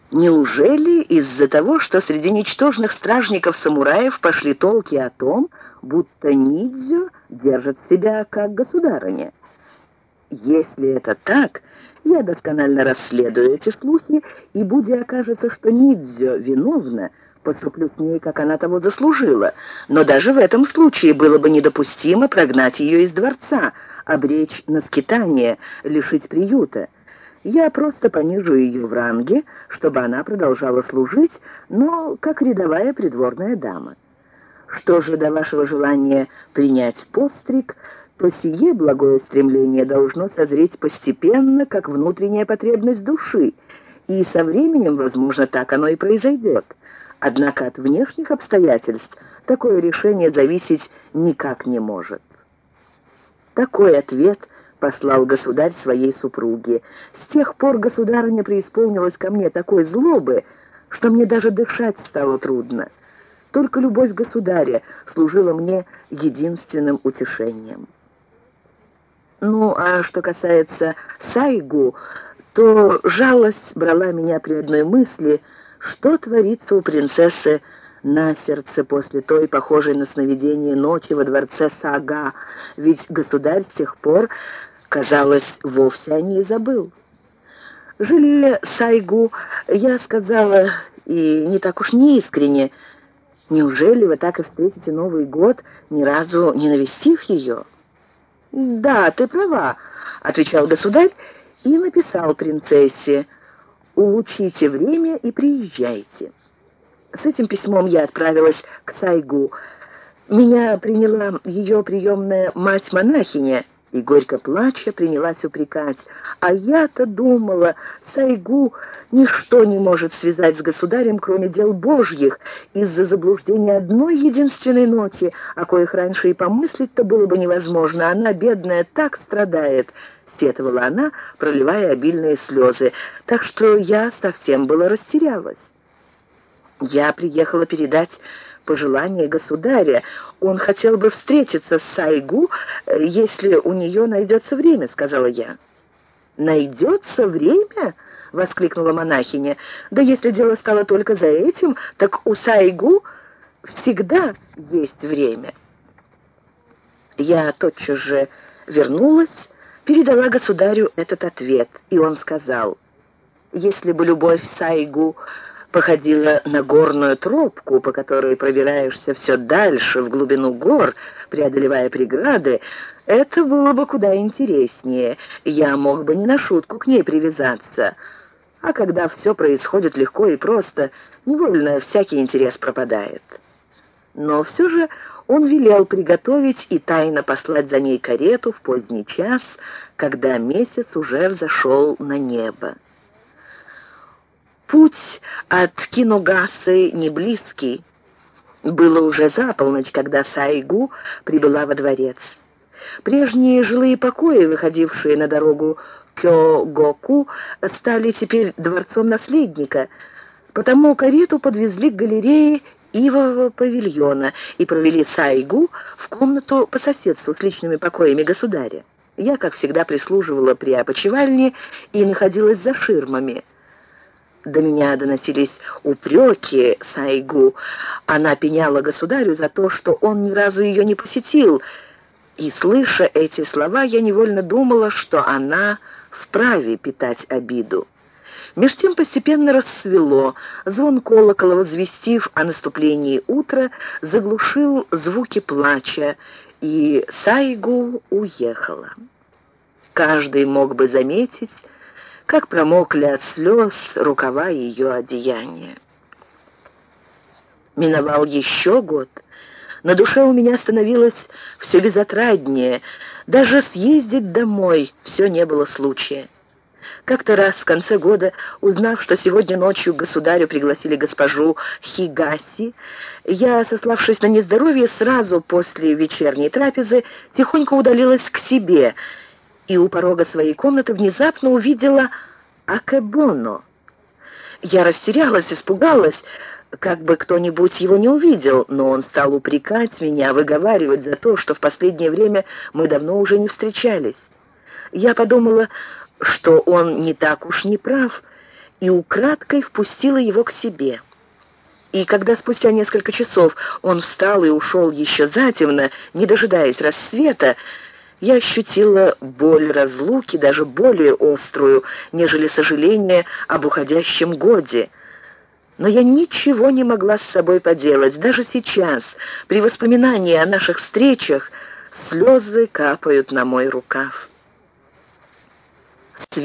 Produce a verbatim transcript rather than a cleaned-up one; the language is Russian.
Неужели из-за того, что среди ничтожных стражников-самураев пошли толки о том, будто Нидзё держит себя как государыня? Если это так, я досконально расследую эти слухи, и будь окажется, что Нидзё виновна, поступлю с ней, как она того заслужила. Но даже в этом случае было бы недопустимо прогнать ее из дворца, обречь на скитание, лишить приюта. Я просто понижу ее в ранге, чтобы она продолжала служить, но как рядовая придворная дама. Что же до вашего желания принять постриг, то сие благое стремление должно созреть постепенно, как внутренняя потребность души, и со временем, возможно, так оно и произойдет. Однако от внешних обстоятельств такое решение зависеть никак не может. Такой ответ послал государь своей супруге. С тех пор государыня преисполнилась ко мне такой злобы, что мне даже дышать стало трудно. Только любовь государя служила мне единственным утешением. Ну, а что касается Сайгу, то жалость брала меня при одной мысли, что творится у принцессы на сердце после той, похожей на сновидение ночи во дворце Сага, ведь государь с тех пор, казалось, вовсе о ней забыл. Жалея Сайгу, я сказала, и не так уж неискренне: «Неужели вы так и встретите Новый год, ни разу не навестив ее?» «Да, ты права», — отвечал государь и написал принцессе: «Улучшите время и приезжайте». С этим письмом я отправилась к Сайгу. Меня приняла ее приемная мать-монахиня и, горько плача, принялась упрекать. А я-то думала, Сайгу ничто не может связать с государем, кроме дел божьих, из-за заблуждения одной единственной ночи, о коих раньше и помыслить-то было бы невозможно. Она, бедная, так страдает, сетовала она, проливая обильные слезы, так что я совсем было растерялась. Я приехала передать пожелание государя. Он хотел бы встретиться с Сайгу, если у нее найдется время, сказала я. «Найдется время?» — воскликнула монахиня. «Да если дело стало только за этим, так у Сайгу всегда есть время». Я тотчас же вернулась, передала государю этот ответ, и он сказал: «Если бы любовь Сайгу походила на горную тропку, по которой пробираешься все дальше, в глубину гор, преодолевая преграды, это было бы куда интереснее. Я мог бы не на шутку к ней привязаться. А когда все происходит легко и просто, невольно всякий интерес пропадает». Но все же он велел приготовить и тайно послать за ней карету в поздний час, когда месяц уже взошел на небо. Путь от Киногасы не близкий. Было уже за полночь, когда Сайгу прибыла во дворец. Прежние жилые покои, выходившие на дорогу Кёгоку, стали теперь дворцом наследника, потому карету подвезли к галерее ивового павильона и провели Сайгу в комнату по соседству с личными покоями государя. Я, как всегда, прислуживала при опочивальне и находилась за ширмами. До меня доносились упреки Сайгу. Она пеняла государю за то, что он ни разу ее не посетил, и, слыша эти слова, я невольно думала, что она вправе питать обиду. Меж тем постепенно рассвело. Звон колокола, возвестив о наступлении утра, заглушил звуки плача, и Сайгу уехала. Каждый мог бы заметить, как промокли от слез рукава ее одеяния. Миновал еще год. На душе у меня становилось все безотраднее. Даже съездить домой все не было случая. Как-то раз в конце года, узнав, что сегодня ночью к государю пригласили госпожу Хигаси, я, сославшись на нездоровье, сразу после вечерней трапезы тихонько удалилась к себе и у порога своей комнаты внезапно увидела Акебоно. Я растерялась, испугалась, как бы кто-нибудь его не увидел, но он стал упрекать меня, выговаривать за то, что в последнее время мы давно уже не встречались. Я подумала, что он не так уж не прав, и украдкой впустила его к себе. И когда спустя несколько часов он встал и ушел еще затемно, не дожидаясь рассвета, я ощутила боль разлуки, даже более острую, нежели сожаление об уходящем годе. Но я ничего не могла с собой поделать. Даже сейчас, при воспоминании о наших встречах, слезы капают на мой рукав.